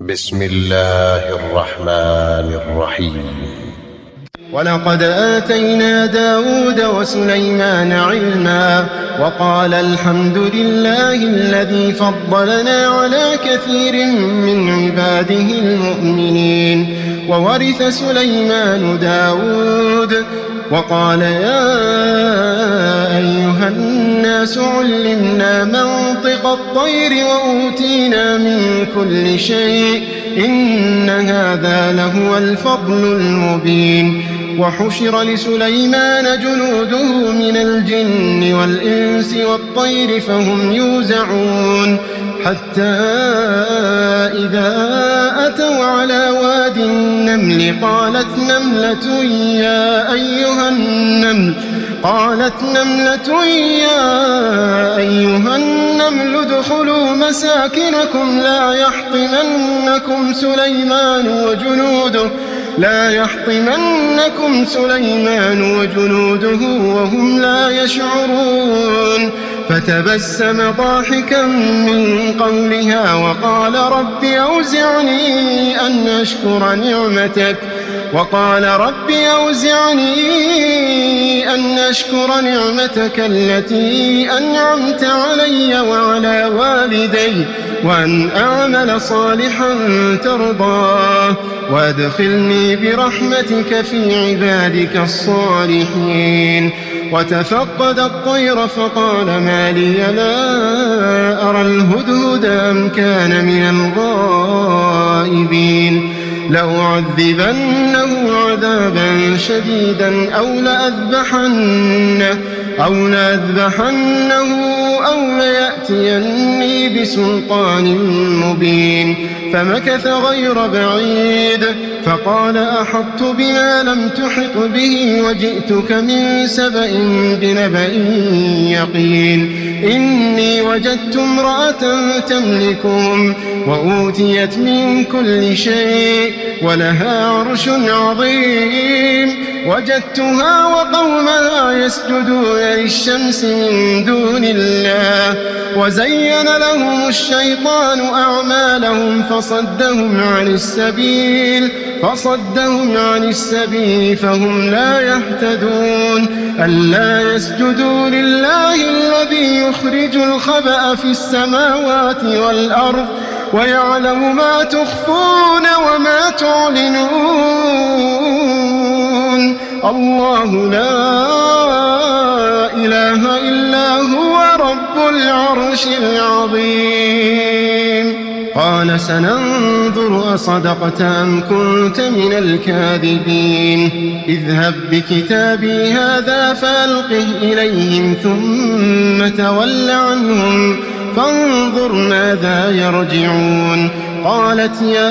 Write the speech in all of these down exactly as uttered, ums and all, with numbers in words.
بسم الله الرحمن الرحيم. ولقد آتينا داود وسليمان علما وقال الحمد لله الذي فضلنا على كثير من عباده المؤمنين. وورث سليمان داود وقال يا أيها الناس علمنا منطق الطير وأوتينا من كل شيء إن هذا لهو الفضل المبين. وحشر لسليمان جنوده من الجن والإنس والطير فهم يوزعون حتى إذا أتوا على واد النمل قالت نملة يا أيها النمل قالت نملة يا أيها النمل ادخلوا مساكنكم لا يحطمنكم سليمان وجنوده لا يحطمنكم سليمان وجنوده وهم لا يشعرون. فتبسم ضاحكا من قولها وقال رب أوزعني أن أشكر نعمتك وقال رب أوزعني أن أشكر نعمتك التي أنعمت علي وعلى والدي وأن أعمل صالحا ترضاه وادخلني برحمتك في عبادك الصالحين. وتفقد الطير فقال ما لي لا أرى الهدهد أم كان من الغائبين لأعذبنه عذابا شديدا أو لأذبحنه أو لأذبحنه أو ليأتيني بسلطان مبين. فمكث غير بعيد فقال أحطت بما لم تحط به وجئتك من سبأ بنبأ يقين. إني وجدت امرأة تملكهم وأوتيت من كل شيء ولها عرش عظيم. وجدتها وقومها يسجدون للشمس من دون الله وزين لهم الشيطان أعمالهم فصدهم عن السبيل فصدهم عن السبيل فهم لا يهتدون. ألا يسجدوا لله الذي يخرج الخبأ في السماوات والأرض ويعلم ما تخفون وما تعلنون. الله لا إله إلا هو رب العرش العظيم. قال سننظر أصدقت أم كنت من الكاذبين. اذهب بكتابي هذا فألقه إليهم ثم تول عنهم فانظر ماذا يرجعون. قالت يا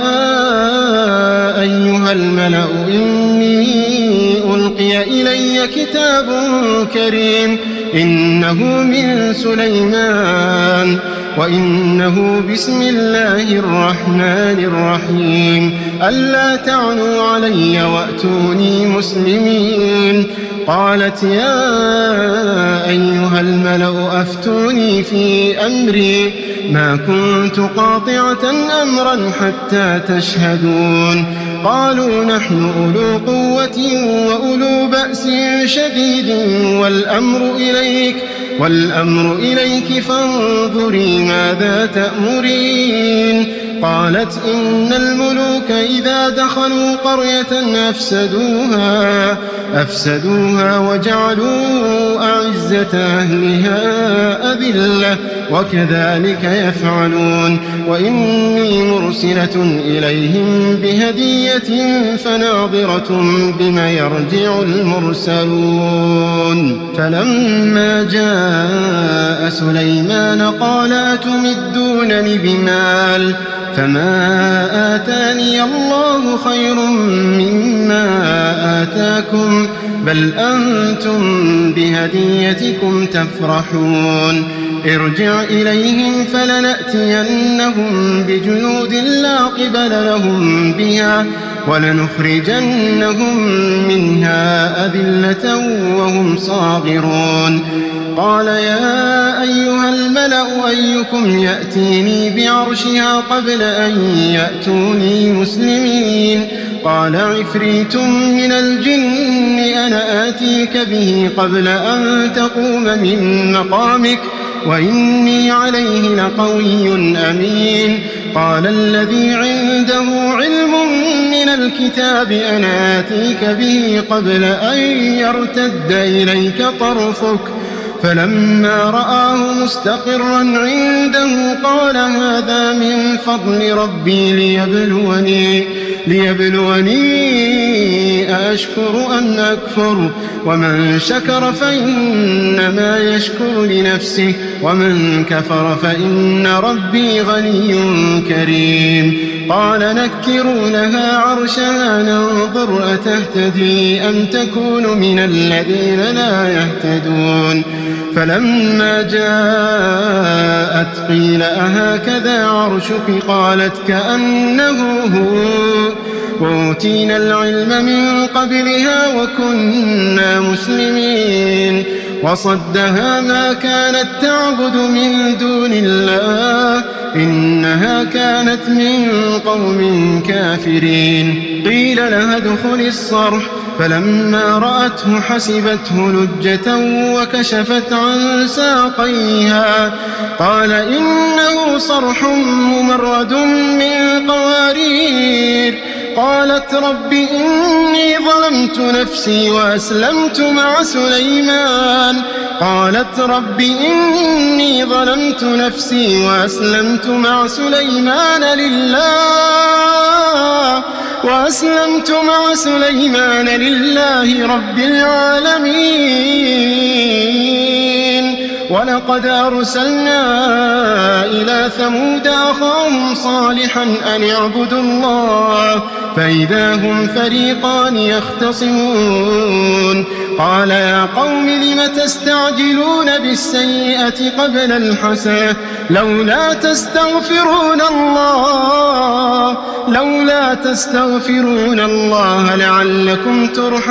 أيها الملأ إني ألقي إلي كتاب كريم إنه من سليمان وإنه بسم الله الرحمن الرحيم. ألا تعلوا علي وأتوني مسلمين. قالت يا أيها الملأ أفتوني في أمري ما كنت قاطعة أمرا حتى تشهدون. قالوا نحن أولو قوة وأولو بأس شديد والأمر إليك والأمر إليك فانظري ماذا تأمرين. قالت إن الملوك إذا دخلوا قرية أفسدوها أفسدوها وجعلوا أعزة أهلها أذلة وكذلك يفعلون. وإني مرسلة إليهم بهدية فناظرة بما يرجع المرسلون. فلما جاء سليمان قال أتمدونني بمال فما آتاني الله خير مما آتاكم بل أنتم بهديتكم تفرحون. ارجع إليهم فلنأتينهم بجنود لا قبل لهم بها ولنخرجنهم منها أذلة وهم صاغرون. قال يا أيها الملأ أيكم يأتيني بعرشها قبل أن يأتوني مسلمين قال عفريت من الجن أنا آتيك به قبل أن تقوم من مقامك وإني عليه لقوي أمين قال الذي عنده علم من الكتاب أنا آتيك به قبل أن يرتد إليك طرفك فلما رآه مستقرا عنده قال هذا من فضل ربي ليبلوني ليبلوني أأشكر أم أكفر ومن شكر فإنما يشكر لنفسه ومن كفر فإن ربي غني كريم قال نكروا لها عرشها ننظر أتهتدي أم تكون من الذين لا يهتدون فلما جاءت قيل أهكذا عرشك قالت كأنه هو وأوتينا العلم من قبلها وكنا مسلمين وصدها ما كانت تعبد من دون الله إنها كانت من قوم كافرين قيل لها ادخل الصرح فلما رأته حسبته لجة وكشفت عن ساقيها قال إنه صرح ممرد من قوارير قالت رب إني ظلمت نفسي وأسلمت مع سليمان قالت رب إني ظلمت نفسي وأسلمت مع سليمان لله وأسلمت مع سليمان لله رب العالمين ولقد أرسلنا إلى ثمود أخاهم صالحا أن اعبدوا الله فإذا هم فريقان يختصمون قال يا قوم لم تستعجلون بالسيئة قبل الحسنة لولا تستغفرون الله لولا تستغفرون الله لعلكم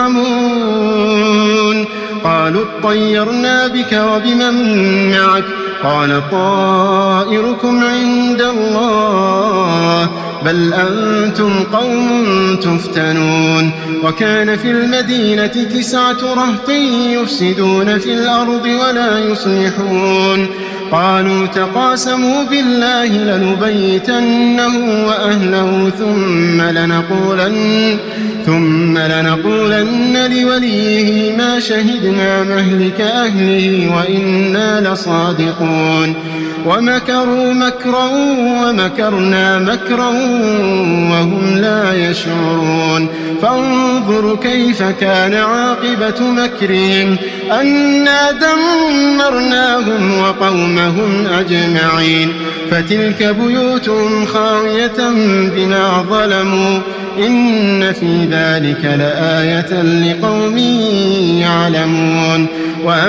ترحمون قالوا اطيرنا بك وبمن معك قال طائركم عند الله بل أنتم قوم تفتنون وكان في المدينة تسعة رهط يفسدون في الأرض ولا يصلحون قالوا تقاسموا بالله لنبيتنه وأهله ثم لنقولن ثم لنقولن لوليه ما شهدنا مهلك أهله وإنا لصادقون ومكروا مكرا ومكرنا مكرا وهم لا يشعرون فانظر كيف كان عاقبة مكرهم أنا دمرناهم وقومهم أجمعين فتلك بيوتهم خاوية بما ظلموا إن في ذلك لآية لقوم يعلمون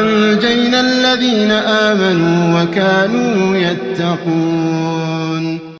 وأنجينا الذين آمنوا وكانوا يتقون.